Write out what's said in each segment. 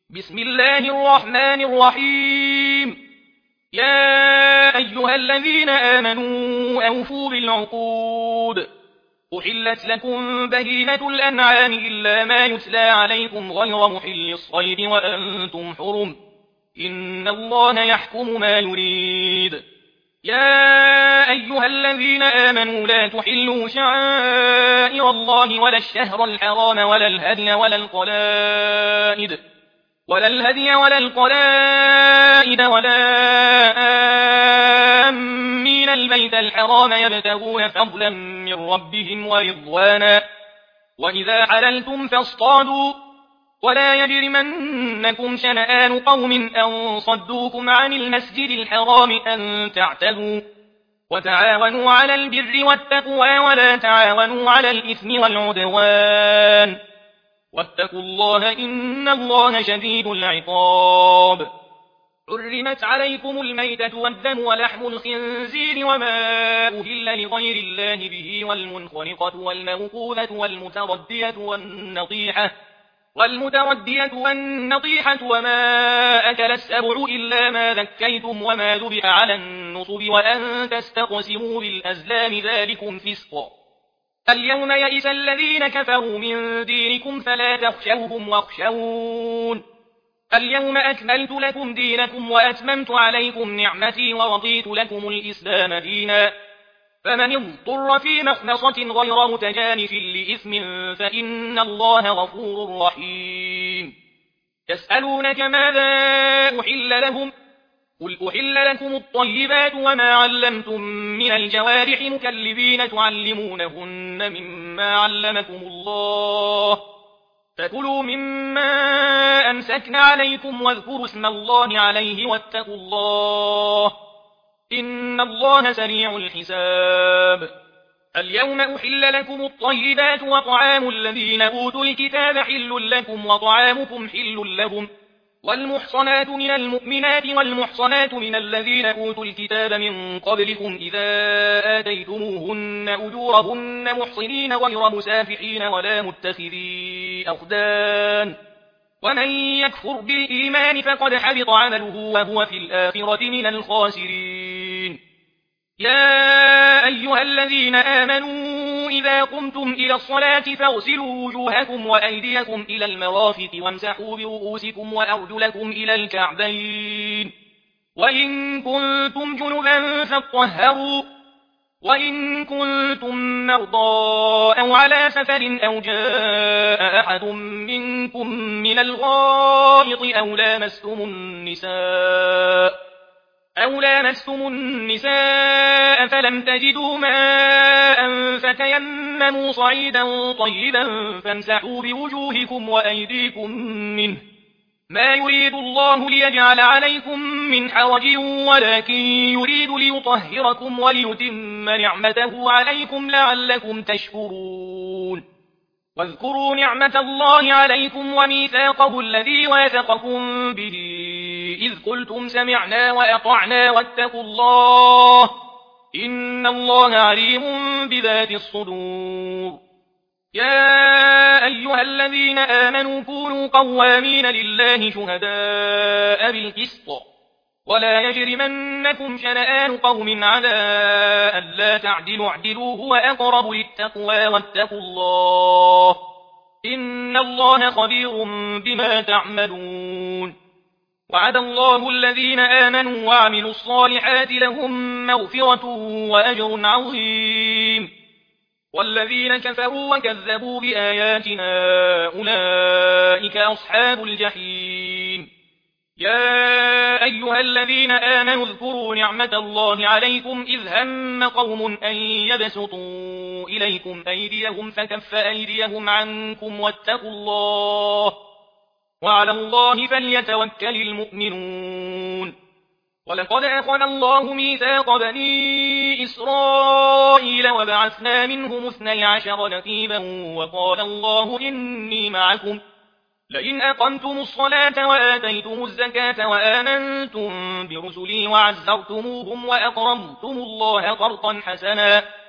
بسم الله الرحمن الرحيم. يا أيها الذين آمنوا أوفوا بالعقود. أحلت لكم بهيمة الأنعام إلا ما يتلى عليكم غير محل الصيد وأنتم حرم. إن الله يحكم ما يريد. يا أيها الذين آمنوا لا تحلوا شعائر الله ولا الشهر الحرام ولا الهدي ولا القلائد ولا آمين البيت الحرام يبتغون فضلا من ربهم ورضوانا. وإذا حللتم فاصطادوا ولا يجرمنكم شنآن قوم أن صدوكم عن المسجد الحرام أن تعتدوا. وتعاونوا على البر والتقوى ولا تعاونوا على الإثم والعدوان. واتقوا الله إن الله شديد العقاب. حرمت عليكم الميتة والدم ولحم الخنزير وما أهل لغير الله به والمنخنقة والموقوذة والمتردية والنطيحة وما أكل السبع إلا ما ذكيتم وما ذبح على النصب وأن تستقسموا بالأزلام ذلكم فسق. اليوم يئس الذين كفروا من دينكم فلا تخشوهم واخشون. اليوم أكملت لكم دينكم وأتممت عليكم نعمتي ورضيت لكم الإسلام دينا. فمن اضطر في مخمصة غير متجانف لإثم فإن الله غفور رحيم. يسألونك ماذا أحل لهم قل أحل لكم الطيبات وما علمتم من الجوارح مكلبين تعلمونهن مما علمكم الله فكلوا مما أمسكن عليكم واذكروا اسم الله عليه واتقوا الله إن الله سريع الحساب. اليوم أحل لكم الطيبات وطعام الذين أوتوا الكتاب حل لكم وطعامكم حل لهم. والمحصنات من المؤمنات والمحصنات من الذين أوتوا الكتاب من قبلكم إذا آتيتموهن أجورهن محصنين غير مسافحين ولا متخذي أخدان. ومن يكفر بالإيمان فقد حبط عمله وهو في الآخرة من الخاسرين. يا أيها الذين آمنوا إذا قمتم إلى الصلاة فاغسلوا وجوهكم وأيديكم إلى المرافق وامسحوا برؤوسكم وأرجلكم إلى الكعبين. وإن كنتم جنبا فاطهروا. وإن كنتم مرضى أو على سفر أو جاء أحد منكم من الغائط أو لامستم النساء فلم تجدوا ماء فتيمموا صعيدا طيبا فامسحوا بوجوهكم وأيديكم منه. ما يريد الله ليجعل عليكم من حرج ولكن يريد ليطهركم وليتم نعمته عليكم لعلكم تشكرون. واذكروا نعمة الله عليكم وميثاقه الذي واثقكم به إذ قلتم سمعنا وأطعنا واتقوا الله إن الله عليم بذات الصدور. يا أيها الذين آمنوا كونوا قوامين لله شهداء بالقسط ولا يجرمنكم شنآن قوم على ألا تعدلوا اعدلوا هو أقرب للتقوى واتقوا الله إن الله خبير بما تعملون. وعد الله الذين آمنوا وعملوا الصالحات لهم مغفرة وأجر عظيم. والذين كفروا وكذبوا بآياتنا أولئك أصحاب الجحيم. يا أيها الذين آمنوا اذكروا نعمة الله عليكم إذ هم قوم أن يبسطوا إليكم أيديهم فكف أيديهم عنكم واتقوا الله وعلى الله فليتوكل المؤمنون. ولقد أخذ الله ميثاق بني إسرائيل وبعثنا منهم 12 نقيبا وقال الله إني معكم لئن أقمتم الصلاة وآتيتم الزكاة وآمنتم برسلي وعزرتموهم وأقرضتم الله قرضا حسنا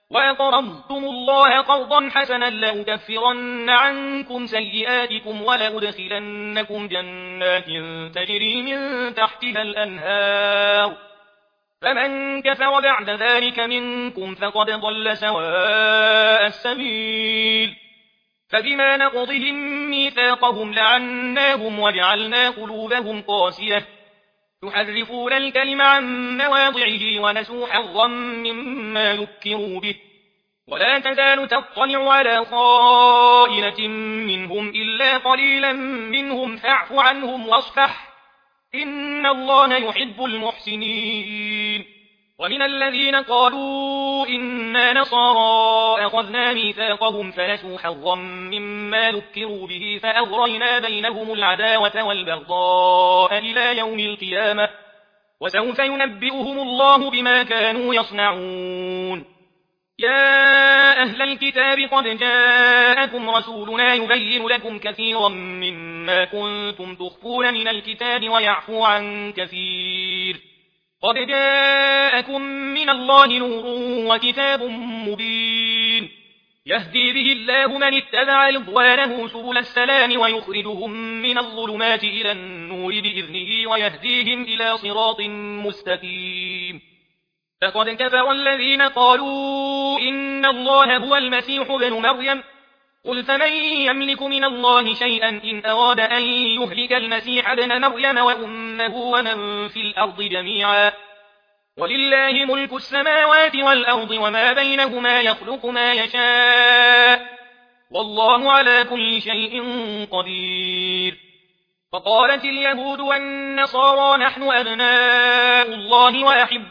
وأقرضتم الله قرضا حسنا لأكفرن عنكم سيئاتكم ولأدخلنكم جنات تجري من تحتها الأنهار فمن كفر بعد ذلك منكم فقد ضل سواء السبيل فبما نقضهم ميثاقهم لعناهم وجعلنا قلوبهم قاسية يحرفون الكلم عن مواضعه ونسوا حظا مما ذكروا به ولا تزال تطلع على خائنة منهم إلا قليلا منهم فاعف عنهم واصفح إن الله يحب المحسنين ومن الذين قالوا إنا نصارى أخذنا ميثاقهم فنسوا حظا مما ذكروا به فأغرينا بينهم العداوة والبغضاء إلى يوم القيامة وسوف ينبئهم الله بما كانوا يصنعون يا أهل الكتاب قد جاءكم رسولنا يبين لكم كثيرا مما كنتم تخفون من الكتاب ويعفو عن كثير قد جاءكم من الله نور وكتاب مبين يهدي به الله من اتبع رضوانه سبل السلام ويخرجهم من الظلمات إلى النور بإذنه ويهديهم إلى صراط مستقيم فقد كفر الذين قالوا إن الله هو المسيح ابن مريم قل فمن يملك من الله شيئا إن أراد أن يهلك المسيح ابن مريم وأمه ومن في الأرض جميعا ولله ملك السماوات والأرض وما بينهما يخلق ما يشاء والله على كل شيء قدير فقالت اليهود والنصارى نحن أبناء الله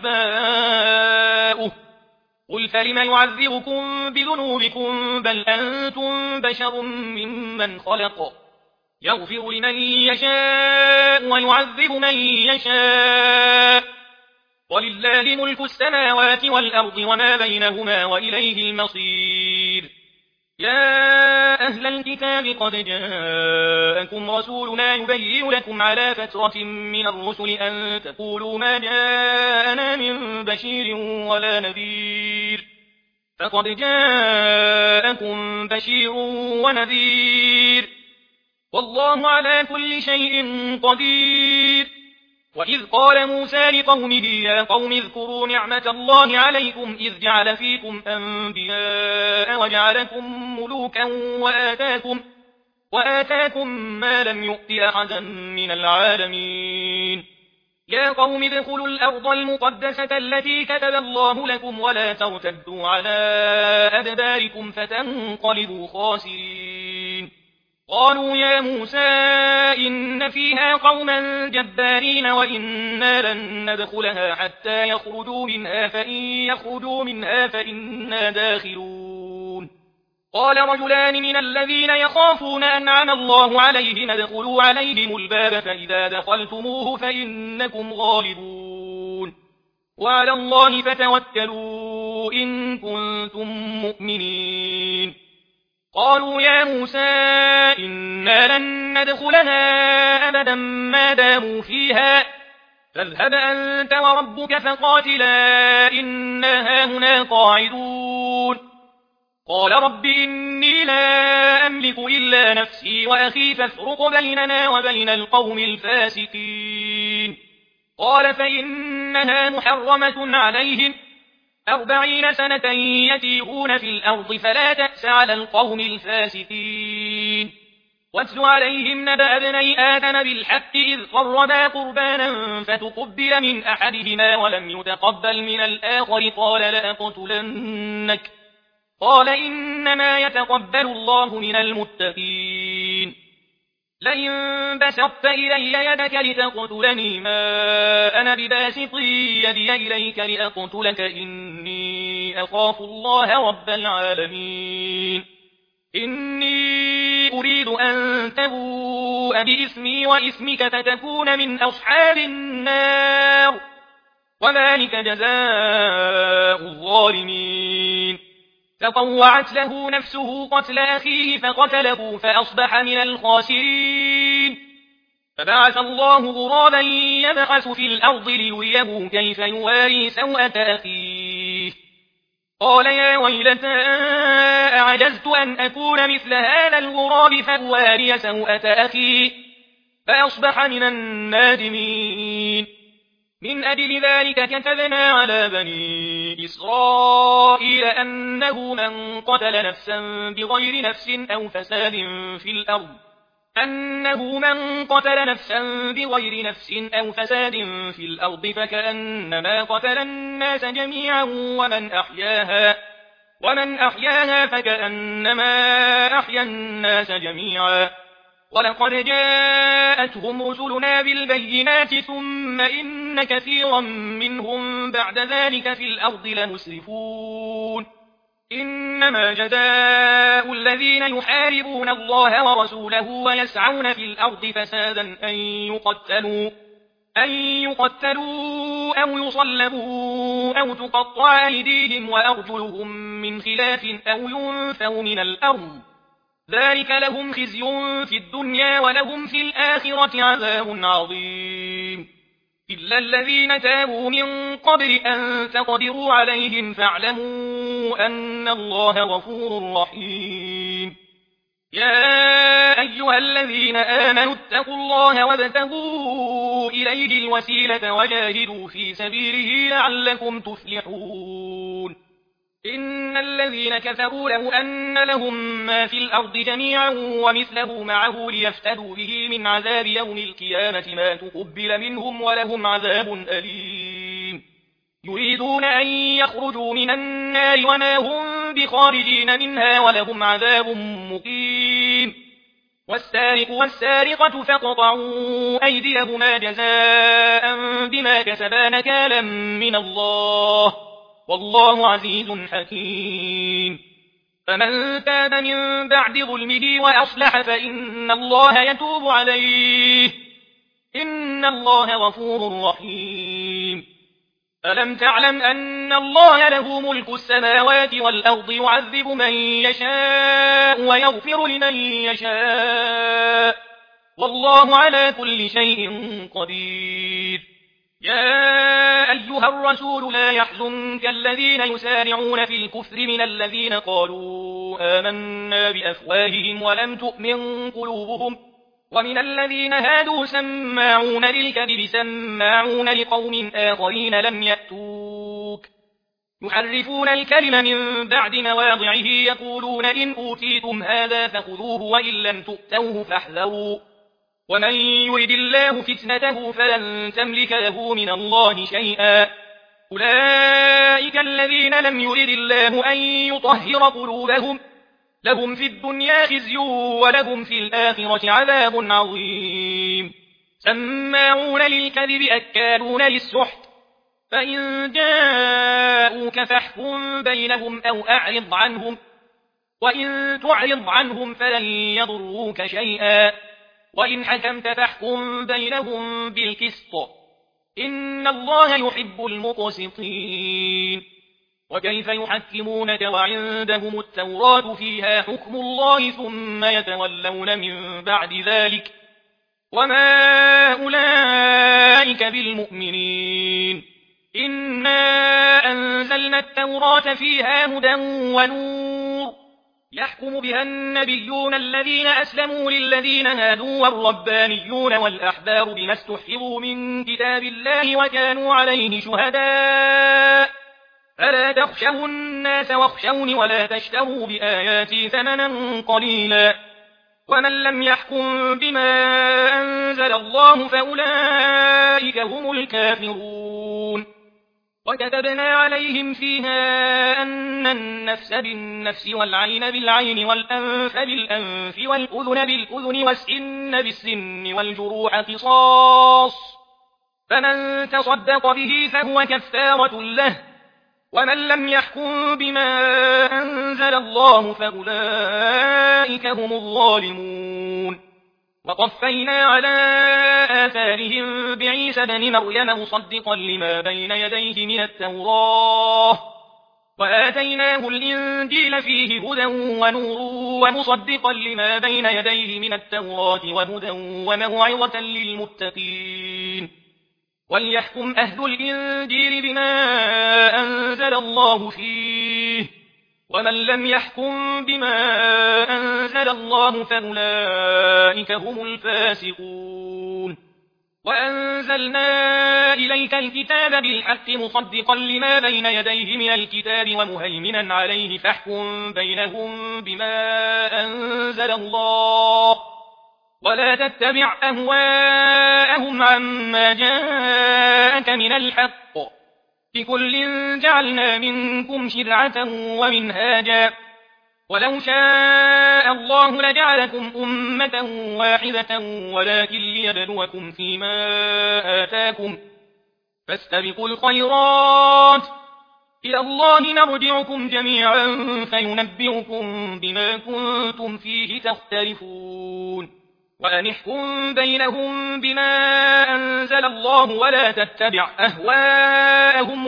وأحباؤه قل فلم يعذبكم بذنوبكم بل أنتم بشر ممن خلق يغفر لمن يشاء ويعذب من يشاء ولله ملك السماوات والأرض وما بينهما وإليه المصير يا أهل الكتاب قد جاءكم رسولنا يبين لكم على فترة من الرسل أن تقولوا ما جاءنا من بشير ولا نذير فقد جاءكم بشير ونذير والله على كل شيء قدير وإذ قال موسى لقومه يا قوم اذكروا نعمة الله عليكم إذ جعل فيكم أنبياء وجعلكم ملوكا وآتاكم ما لم يؤت أحدا من العالمين يا قوم ادخلوا الأرض المقدسة التي كتب الله لكم ولا ترتدوا على أدباركم فتنقلبوا خاسرين قالوا يا موسى إن فيها قوما جبارين وإنا لن ندخلها حتى يخرجوا منها فإن يخرجوا منها فإنا داخلون قال رجلان من الذين يخافون أنعم الله عليهم ادخلوا عليهم الباب فإذا دخلتموه فإنكم غالبون وعلى الله فتوكلوا إن كنتم مؤمنين قالوا يا موسى إنا لن ندخلها أبدا ما داموا فيها فاذهب أنت وربك فقاتلا إنا هاهنا قاعدون قال رب إني لا أملك إلا نفسي وأخي فافرق بيننا وبين القوم الفاسقين قال فإنها محرمة عليهم 40 سنة يتيهون في الأرض فلا تأس على القوم الفاسقين واتل عليهم نبأ ابني آدم بالحق إذ قربا قربانا فتقبل من أحدهما ولم يتقبل من الآخر قال لأقتلنك قال إنما يتقبل الله من المتقين لئن بسطت إلي يدك لتقتلني ما أنا بباسط يدي إليك لأقتلك إني أخاف الله رب العالمين إني أريد أن تبوء بإسمي وإسمك فتكون من أصحاب النار وذلك جزاء الظالمين فطوعت له نفسه قتل أخيه فقتله فأصبح من الخاسرين فبعث الله غرابا يبحث في الأرض ليريه كيف يواري سوءة أخيه قال يا ويلتى أعجزت أن أكون مثل هذا الغراب فأواري سوءة أخي فأصبح من النادمين. من أجل ذلك كتبنا على بني إسرائيل أنه من قتل نفسا بغير نفس أو فساد في الأرض فكأنما قتل الناس جميعا ومن أحياها فكأنما أحيا الناس جميعا. ولقد جاءتهم رسلنا بالبينات ثم إن كثيرا منهم بعد ذلك في الأرض لمسرفون. إنما جزاء الذين يحاربون الله ورسوله ويسعون في الأرض فسادا أن يقتلوا أو يصلبوا أو تقطع أيديهم وأرجلهم من خلاف أو ينفوا من الأرض. ذلك لهم خزي في الدنيا ولهم في الآخرة عذاب عظيم. إلا الذين تابوا من قبل أن تقدروا عليهم فاعلموا أن الله غفور رحيم. يا أيها الذين آمنوا اتقوا الله وابتغوا إليه الوسيلة وجاهدوا في سبيله لعلكم تفلحون. إن الذين كفروا لو أن لهم ما في الأرض جميعا ومثله معه ليفتدوا به من عذاب يوم القيامة ما تقبل منهم ولهم عذاب أليم. يريدون أن يخرجوا من النار وما هم بخارجين منها ولهم عذاب مقيم. والسارق والسارقة فاقطعوا أيديهما جزاء بما كسبا نكالا من الله والله عزيز حكيم. فمن تاب من بعد ظلمه وأصلح فإن الله يتوب عليه إن الله غفور رحيم. ألم تعلم أن الله له ملك السماوات والأرض يعذب من يشاء ويغفر لمن يشاء والله على كل شيء قدير. يا أيها الرسول لا يحزنك الذين يسارعون في الكفر من الذين قالوا آمنا بأفواههم ولم تؤمن قلوبهم ومن الذين هادوا سماعون للكذب سماعون لقوم آخرين لم يأتوك يحرفون الكلم من بعد مواضعه يقولون إن أوتيتم هذا فخذوه وإن لم تؤتوه فاحذروا ومن يرد الله فتنته فلن تملك له من الله شيئا. أولئك الذين لم يرد الله أن يطهر قلوبهم لهم في الدنيا خزي ولهم في الآخرة عذاب عظيم. سماعون للكذب أكالون للسحت فإن جاءوك فاحكم بينهم أو أعرض عنهم وإن تعرض عنهم فلن يضروك شيئا وإن حكمت فاحكم بينهم بالقسط إن الله يحب المقسطين. وكيف يحكمونك وعندهم التوراة فيها حكم الله ثم يتولون من بعد ذلك وما أولئك بالمؤمنين. إنا أنزلنا التوراة فيها هدى ونور يحكم بها النبيون الذين أسلموا للذين هادوا والربانيون والأحبار بما استحفظوا من كتاب الله وكانوا عليه شهداء فلا تخشوا الناس واخشوني ولا تشتروا بآياتي ثمنا قليلا ومن لم يحكم بما أنزل الله فأولئك هم الكافرون. وكتبنا عليهم فيها أن النفس بالنفس والعين بالعين والأنف بالأنف والأذن بالأذن والسن بالسن والجروح قصاص فمن تصدق به فهو كفارة له ومن لم يحكم بما أنزل الله فأولئك هم الظالمون. وقفينا على آثارهم بعيسى بن مريم مصدقا لما بين يديه من التوراة وآتيناه الإنجيل فيه هدى ونور ومصدقا لما بين يديه من التوراة وهدى وموعظة للمتقين. وليحكم أهل الإنجيل بما أنزل الله فيه ومن لم يحكم بما أنزل الله فأولئك هم الفاسقون وأنزلنا إليك الكتاب بالحق مصدقا لما بين يديه من الكتاب ومهيمنا عليه فاحكم بينهم بما أنزل الله ولا تتبع أهواءهم عما جاءك من الحق لكل جعلنا منكم شرعة ومنهاجا ولو شاء الله لجعلكم أمة واحدة ولكن ليبلوكم فيما آتاكم فاستبقوا الخيرات إلى الله مرجعكم جميعا فينبئكم بما كنتم فيه تختلفون وأنحكم بينهم بما أنزل الله ولا تتبع أهواءهم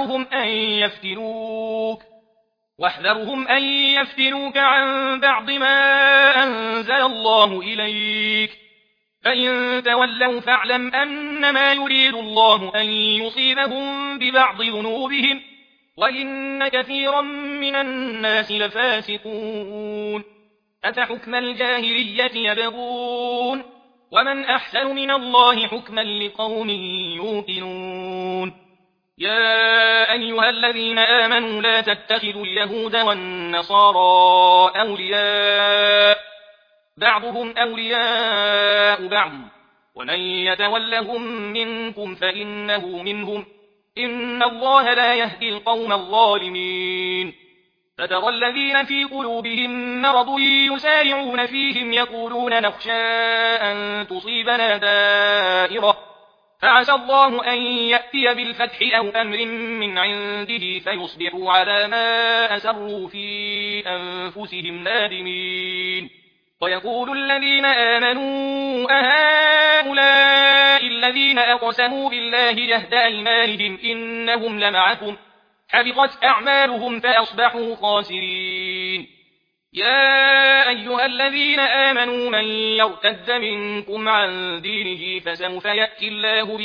واحذرهم أن يفتنوك عن بعض ما أنزل الله إليك فإن تولوا فاعلم أنما يريد الله أن يصيبهم ببعض ذنوبهم وإن كثيرا من الناس لفاسقون أفحكم الجاهلية يبغون ومن أحسن من الله حكما لقوم يوقنون يا أيها الذين آمنوا لا تتخذوا اليهود والنصارى أولياء بعضهم أولياء بعض ومن يتولهم منكم فإنه منهم إن الله لا يهدي القوم الظالمين فترى الذين في قلوبهم مرض يسارعون فيهم يقولون نخشى أن تصيبنا دائرة فعسى الله أن يأتي بالفتح أو أمر من عنده فيصبحوا على ما أسروا في أنفسهم نادمين ويقول الذين آمنوا أهؤلاء الذين أقسموا بالله جهد أيمانهم إنهم لمعكم حبطت أعمالهم فأصبحوا خاسرين يا أيها الذين آمنوا من يرتد منكم عن دينه فسوف يأتي الله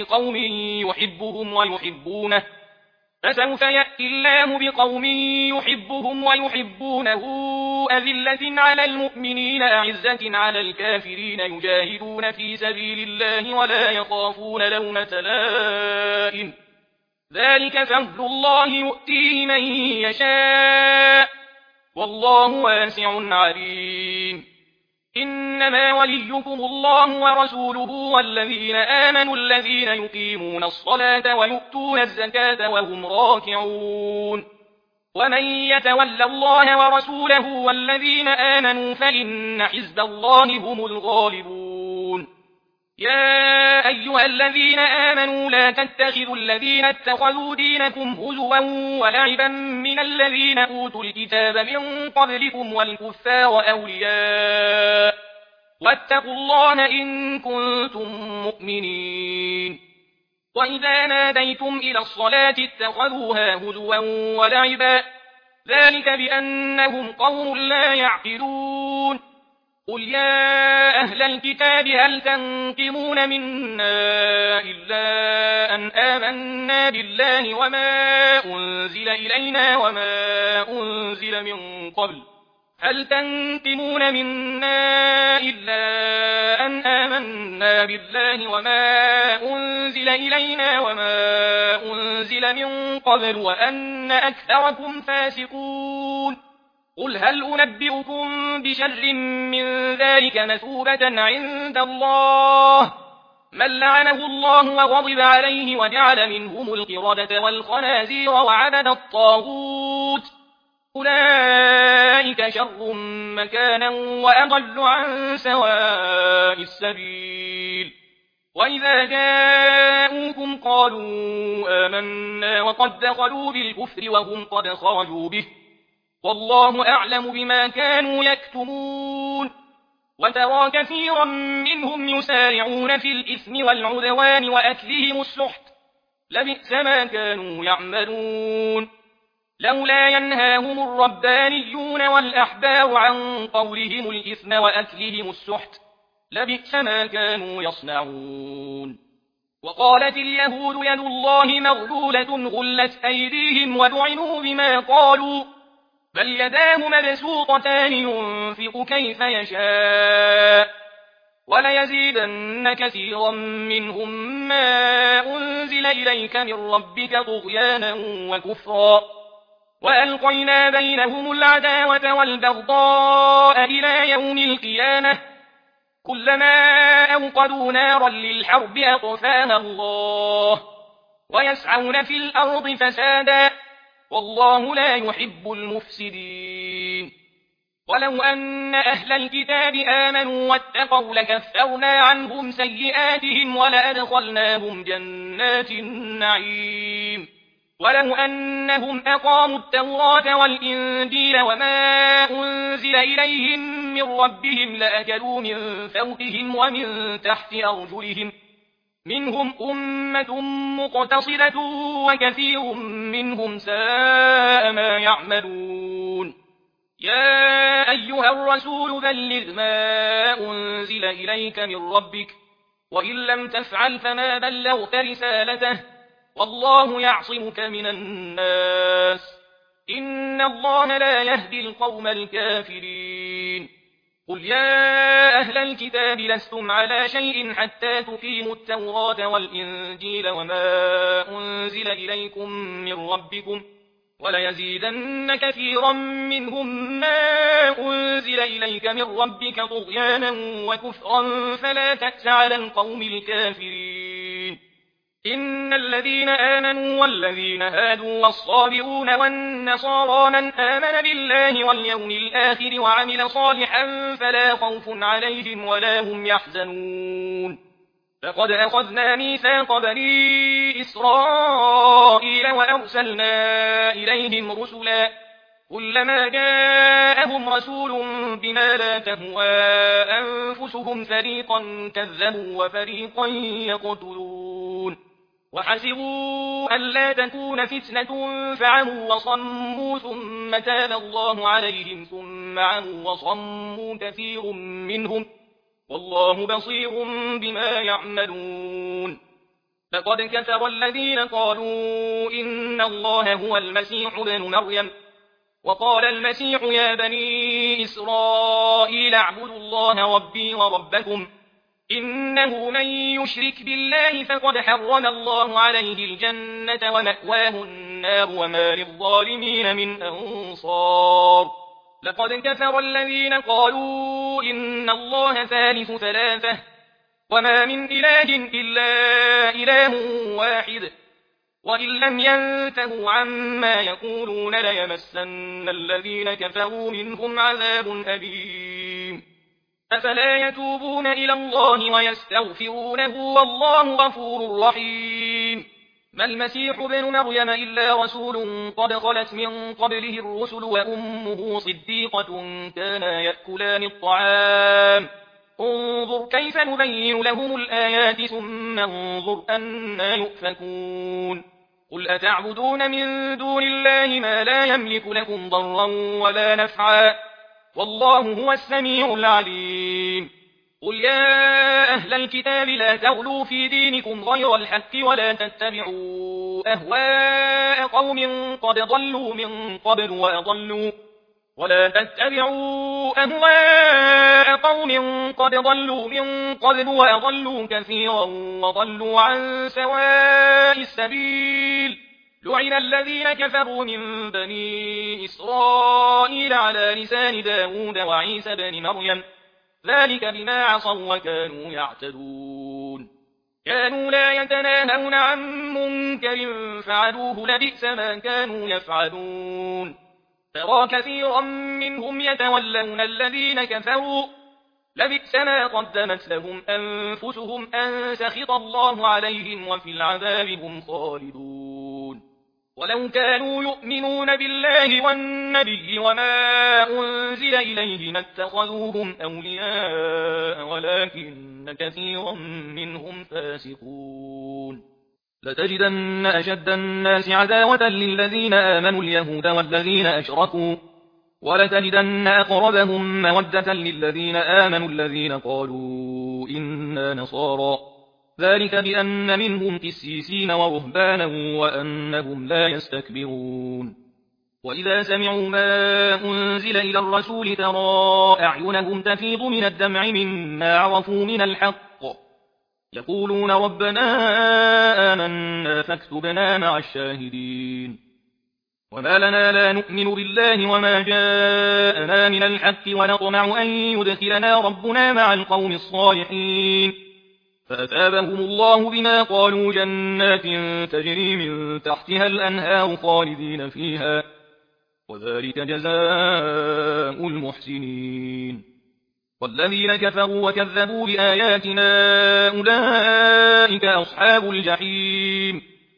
بقوم يحبهم ويحبونه أذلة على المؤمنين أعزة على الكافرين يجاهدون في سبيل الله ولا يخافون لومة لائم ذلك فضل الله يؤتيه من يشاء والله واسع عليم إنما وليكم الله ورسوله والذين آمنوا الذين يقيمون الصلاة ويؤتون الزكاة وهم راكعون ومن يتول الله ورسوله والذين آمنوا فإن حزب الله هم الغالبون يا أيها الذين آمنوا لا تتخذوا الذين اتخذوا دينكم هزوا ولعبا من الذين أوتوا الكتاب من قبلكم والكفار أولياء واتقوا الله إن كنتم مؤمنين وإذا ناديتم إلى الصلاة اتخذوها هزوا ولعبا ذلك بأنهم قوم لا يعقلون قل يا أهل الكتاب هل تنقمون منا إلا أن آمنا بالله وما أنزل إلينا وما أنزل من قبل وأن أكثركم فاسقون قل هل أنبئكم بشر من ذلك مثوبة عند الله من لعنه الله وغضب عليه وجعل منهم القردة والخنازير وعبد الطاغوت أولئك شر مكانا وأضل عن سواء السبيل وإذا جاءوكم قالوا آمنا وقد دخلوا بالكفر وهم قد خرجوا به والله أعلم بما كانوا يكتمون وترى كثيرا منهم يسارعون في الإثم والعدوان وأكلهم السحت لبئس ما كانوا يعملون لولا ينهاهم الربانيون والأحبار عن قولهم الإثم وأكلهم السحت لبئس ما كانوا يصنعون وقالت اليهود يد الله مغلولة غلت أيديهم ولعنوا بما قالوا بل يداه مبسوطتان ينفق كيف يشاء وليزيدن كثيرا منهم ما أنزل إليك من ربك طغيانا وكفرا وألقينا بينهم العداوة والبغضاء إلى يوم القيامة كلما أوقدوا نارا للحرب أطفاها الله ويسعون في الأرض فسادا والله لا يحب المفسدين ولو أن أهل الكتاب آمنوا واتقوا لكفرنا عنهم سيئاتهم ولأدخلناهم جنات النعيم ولو أنهم أقاموا التوراة والإنجيل وما أنزل إليهم من ربهم لأكلوا من فوقهم ومن تحت أرجلهم منهم أمة مقتصدة وكثير منهم ساء ما يعملون يا أيها الرسول بلغ ما أنزل إليك من ربك وإن لم تفعل فما بلغت رسالته والله يعصمك من الناس إن الله لا يهدي القوم الكافرين قل يا أهل الكتاب لستم على شيء حتى تقيموا التوراة والإنجيل وما أنزل إليكم من ربكم وليزيدن كثيرا منهم ما أنزل إليك من ربك طغيانا وكفرا فلا تأس على القوم الكافرين إن الذين آمنوا والذين هادوا والصابئون والنصارى من آمن بالله واليوم الآخر وعمل صالحا فلا خوف عليهم ولا هم يحزنون فقد أخذنا ميثاق بني إسرائيل وأرسلنا إليهم رسلا كلما جاءهم رسول بما لا تهوى أنفسهم فريقا كذبوا وفريقا يقتلون وحسبوا ألا تكون فتنة فعموا وصموا ثم تاب الله عليهم ثم عموا وصموا كثير منهم والله بصير بما يعملون لقد كفر الذين قالوا إن الله هو المسيح ابن مريم وقال المسيح يا بني إسرائيل اعبدوا الله ربي وربكم إنه من يشرك بالله فقد حرم الله عليه الجنة ومأواه النار وما للظالمين من أنصار لقد كفر الذين قالوا إن الله ثالث ثلاثة وما من إله إلا إله واحد وإن لم ينتهوا عما يقولون ليمسن الذين كفروا منهم عذاب أليم أفلا يتوبون إلى الله ويستغفرونه والله غفور رحيم ما المسيح ابن مريم إلا رسول قد خلت من قبله الرسل وأمه صديقة كانا يأكلان الطعام انظر كيف نبين لهم الآيات ثم انظر أنا يؤفكون قل أتعبدون من دون الله ما لا يملك لكم ضرا ولا نفعا والله هو السميع العليم قل يا أهل الكتاب لا تغلوا في دينكم غير الحق ولا تتبعوا أهواء قوم قد ضلوا من قبل وأضلوا كثيرا وضلوا عن سواء السبيل لعن الذين كفروا من بني إسرائيل على لسان داود وعيسى بن مريم ذلك بما عصوا وكانوا يعتدون كانوا لا يتناهون عن منكر فعلوه لبئس ما كانوا يفعلون ترى كثيرا منهم يتولون الذين كفروا لبئس ما قدمت لهم أنفسهم أن سخط الله عليهم وفي العذاب هم خالدون ولو كانوا يؤمنون بالله والنبي وما أنزل إليه ما اتخذوهم أولياء ولكن كثيرا منهم فاسقون لتجدن أشد الناس عداوة للذين آمنوا اليهود والذين أشركوا ولتجدن أقربهم مودة للذين آمنوا الذين قالوا إنا نصارى ذلك بأن منهم قسيسين ورهبانا وأنهم لا يستكبرون وإذا سمعوا ما أنزل إلى الرسول ترى أعينهم تفيض من الدمع مما عرفوا من الحق يقولون ربنا آمنا فاكتبنا مع الشاهدين وما لنا لا نؤمن بالله وما جاءنا من الحق ونطمع أن يدخلنا ربنا مع القوم الصالحين فأثابهم الله بما قالوا جنات تجري من تحتها الأنهار خالدين فيها وذلك جزاء المحسنين والذين كفروا وكذبوا بآياتنا أولئك أصحاب الجحيم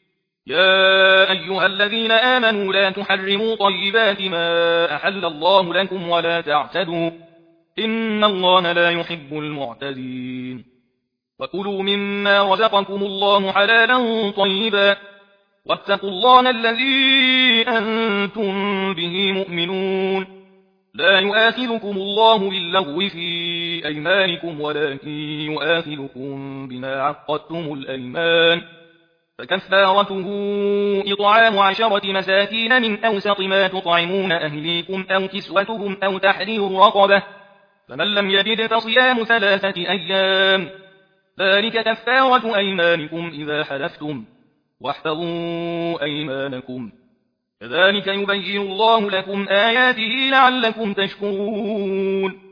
يا أيها الذين آمنوا لا تحرموا طيبات ما أحل الله لكم ولا تعتدوا إن الله لا يحب المعتدين وكلوا مما رزقكم الله حلالا طيبا واتقوا الله الذي أنتم به مؤمنون لا يؤاخذكم الله باللغو في أيمانكم ولكن يؤاخذكم بما عقدتم الأيمان فكفارته إطعام 10 مساكين من أوسط ما تطعمون أهليكم أو كسوتهم أو تحرير رقبة فمن لم يجد فصيام 3 أيام ذلك كفارة أيمانكم إذا حلفتم واحفظوا أيمانكم كذلك يبين الله لكم آياته لعلكم تشكرون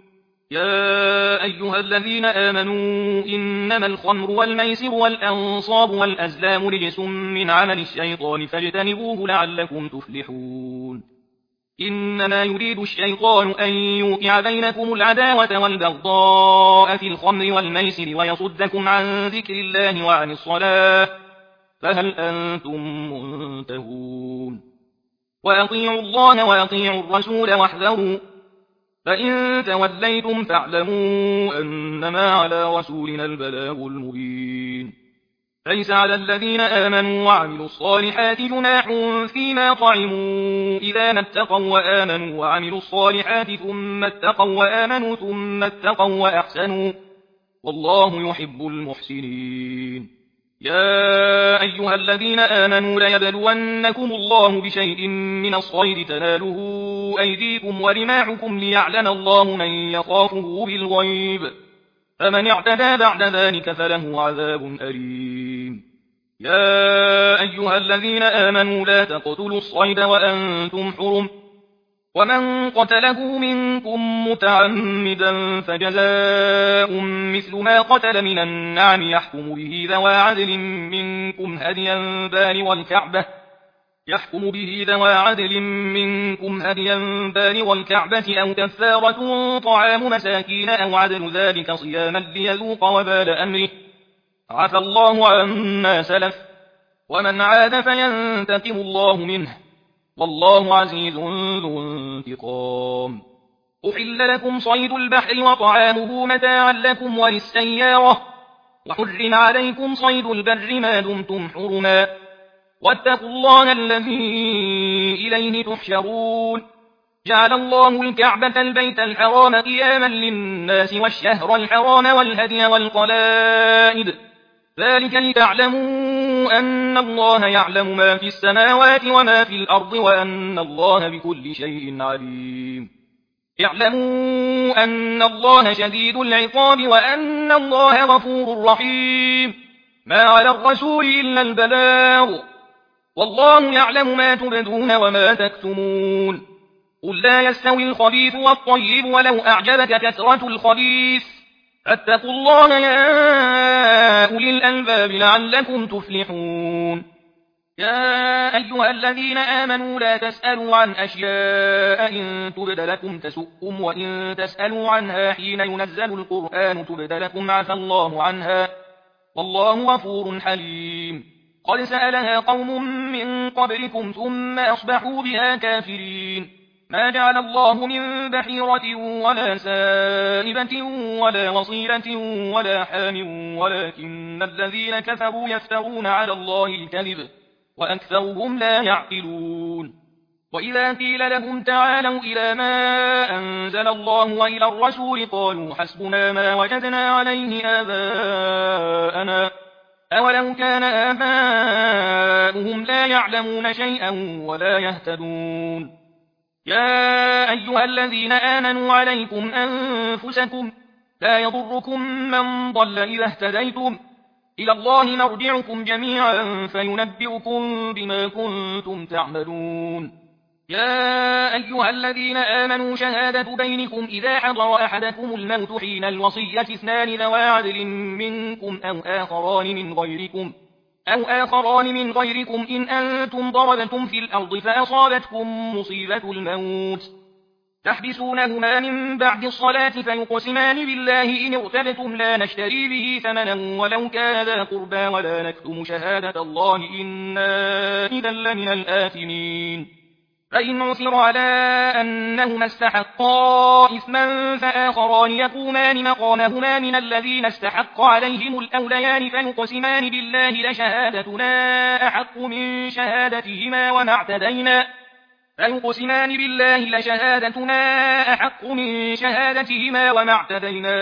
يا أيها الذين آمنوا إنما الخمر والميسر والأنصاب والأزلام رجس من عمل الشيطان فاجتنبوه لعلكم تفلحون إنما يريد الشيطان أن يوقع بينكم العداوة والبغضاء في الخمر والميسر ويصدكم عن ذكر الله وعن الصلاة فهل أنتم منتهون وأطيعوا الله وأطيعوا الرسول واحذروا فإن توليتم فاعلموا أنما على رسولنا البلاغ المبين ليس على الذين آمنوا وعملوا الصالحات جناح فيما طعموا إذا ما اتقوا وآمنوا وعملوا الصالحات ثم اتقوا وآمنوا ثم اتقوا وأحسنوا والله يحب المحسنين يا أيها الذين آمنوا ليبلونكم الله بشيء من الصيد تناله أيديكم ورماحكم ليعلم الله من يخافه بالغيب فمن اعتدى بعد ذلك فله عذاب أليم يا أيها الذين آمنوا لا تقتلوا الصيد وأنتم حرم ومن قتله منكم متعمدا فجزاء مثل ما قتل من النعم يحكم به ذوى عدل منكم هديا بالغ الكعبة أو كفارة طعام مساكين أو عدل ذلك صياما ليذوق وبال أمره عفى الله عما سلف ومن عاد فينتقم الله منه والله عزيز ذو انتقام أحل لكم صيد البحر وطعامه متاعا لكم وللسيارة وحرم عليكم صيد البر ما دمتم حرما واتقوا الله الذي إليه تحشرون جعل الله الكعبة البيت الحرام قياما للناس والشهر الحرام والهدي والقلائد ذلك لتعلموا أن الله يعلم ما في السماوات وما في الأرض وأن الله بكل شيء عليم اعلموا أن الله شديد العقاب وأن الله غفور رحيم ما على الرسول إلا البلاغ والله يعلم ما تبدون وما تكتمون قل لا يستوي الخبيث والطيب ولو أعجبك كثرة الخبيث فاتقوا الله يا أولي الألباب لعلكم تفلحون يا أيها الذين آمنوا لا تسألوا عن أشياء إن تبد لكم تسؤكم وإن تسألوا عنها حين ينزل القرآن تبد لكم عفى الله عنها والله غفور حليم قد سألها قوم من قبلكم ثم أصبحوا بها كافرين ما جعل الله من بحيرة ولا سائبة ولا وصيلة ولا حام ولكن الذين كفروا يفترون على الله الكذب وأكثرهم لا يعقلون وإذا قيل لهم تعالوا إلى ما أنزل الله وإلى الرسول قالوا حسبنا ما وجدنا عليه آباءنا أولو كان آباؤهم لا يعلمون شيئا ولا يهتدون. يا أيها الذين آمنوا عليكم أنفسكم لا يضركم من ضل إذا اهتديتم إلى الله مرجعكم جميعا فينبئكم بما كنتم تعملون. يا أيها الذين آمنوا شهادة بينكم إذا حضر أحدكم الموت حين الوصية 2 ذوى عدل منكم أو آخران من غيركم إن أنتم ضربتم في الأرض فأصابتكم مصيبة الموت تحبسونهما من بعد الصلاة فيقسمان بالله إن ارتبتم لا نشتري به ثمنا ولو كان ذا قربى ولا نكتم شهادة الله إنا إذا لمن الآثمين. فإن عثر على أنهما استحقا إثما فآخران يقومان مقامهما من الذين استحق عليهم الأوليان فيقسمان بالله لشهادتنا أحق من شهادتهما وما اعتدينا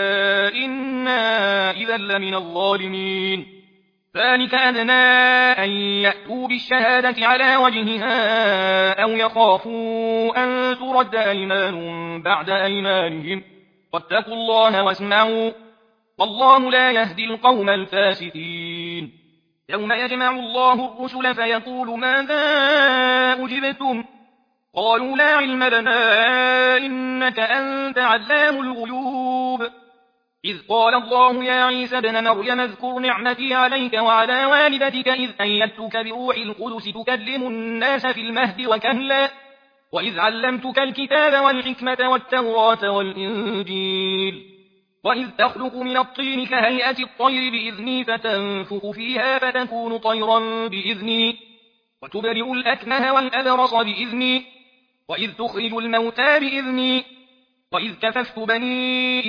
إنا إذا لمن الظالمين. ذلك أدنى أن يأتوا بالشهادة على وجهها أو يخافوا أن ترد أيمان بعد أيمانهم واتقوا الله واسمعوا والله لا يهدي القوم الفاسقين. يوم يجمع الله الرسل فيقول ماذا أجبتم قالوا لا علم لنا إنك أنت علام الغيوب. إذ قال الله يا عيسى ابن مريم اذكر نعمتي عليك وعلى والدتك إذ أيدتك بروح القدس تكلم الناس في المهد وكهلا وإذ علمتك الكتاب والحكمة والتوراة والإنجيل وإذ تخلق من الطين كهيئة الطير بإذني فتنفخ فيها فتكون طيرا بإذني وتبرئ الأكمه والأبرص بإذني وإذ تخرج الموتى بإذني وإذ كففت بني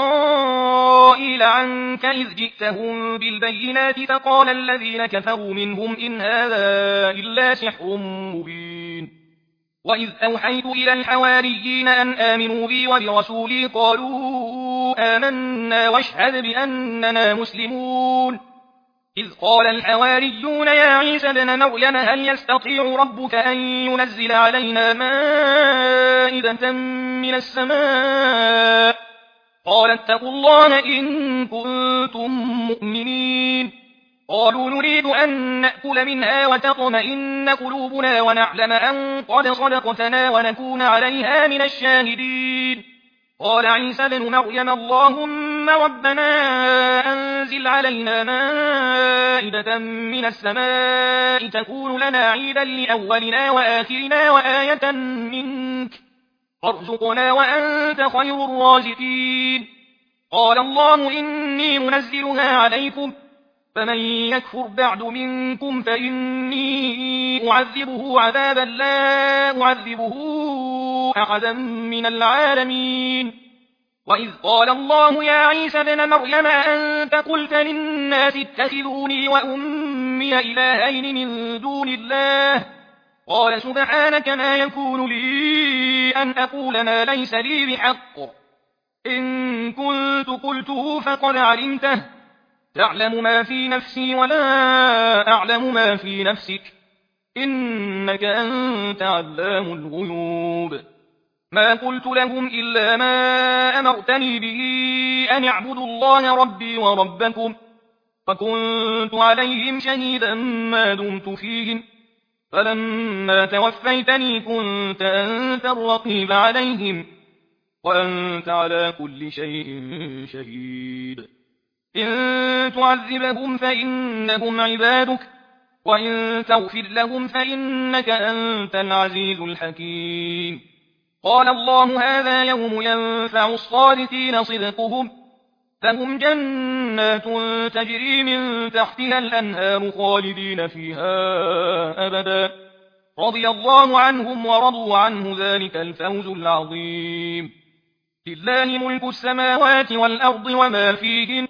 إسرائيل عنك إذ جئتهم بالبينات فقال الذين كفروا منهم إن هذا إلا سحر مبين. وإذ أوحيت إلى الحواريين أن آمنوا بي وبرسولي قالوا آمنا واشهد بأننا مسلمون. إذ قال الحواريون يا عيسى ابن مريم هل يستطيع ربك أن ينزل علينا مائدة من السماء قال اتقوا الله إن كنتم مؤمنين. قالوا نريد أن نأكل منها وتطمئن قلوبنا ونعلم أن قد صدقتنا ونكون عليها من الشاهدين. قال عيسى ابن مريم اللهم ربنا أنزل علينا مائدة من السماء تكون لنا عيدا لأولنا وآخرنا وآية منك وارزقنا وأنت خير الرازقين. قال الله إني منزلها عليكم فمن يكفر بعد منكم فإني أعذبه عذابا لا أعذبه أحدا من العالمين. وإذ قال الله يا عيسى ابن مريم أنت قلت للناس اتخذوني وأمي إلهين من دون الله قال سبحانك ما يكون لي أن أقول ما ليس لي بحق إن كنت قلته فقد علمته تعلم ما في نفسي ولا أعلم ما في نفسك إنك أنت علام الغيوب. ما قلت لهم إلا ما أمرتني به أن اعبدوا الله ربي وربكم وكنت عليهم شهيدا ما دمت فيهم فلما توفيتني كنت أنت الرقيب عليهم وأنت على كل شيء شهيد. إن تعذبهم فإنهم عبادك وإن تغفر لهم فإنك أنت العزيز الحكيم. قال الله هذا يوم ينفع الصادقين صدقهم فهم جنات تجري من تحتها الأنهار خالدين فيها أبدا رضي الله عنهم ورضوا عنه ذلك الفوز العظيم. لله ملك السماوات والأرض وما فيهن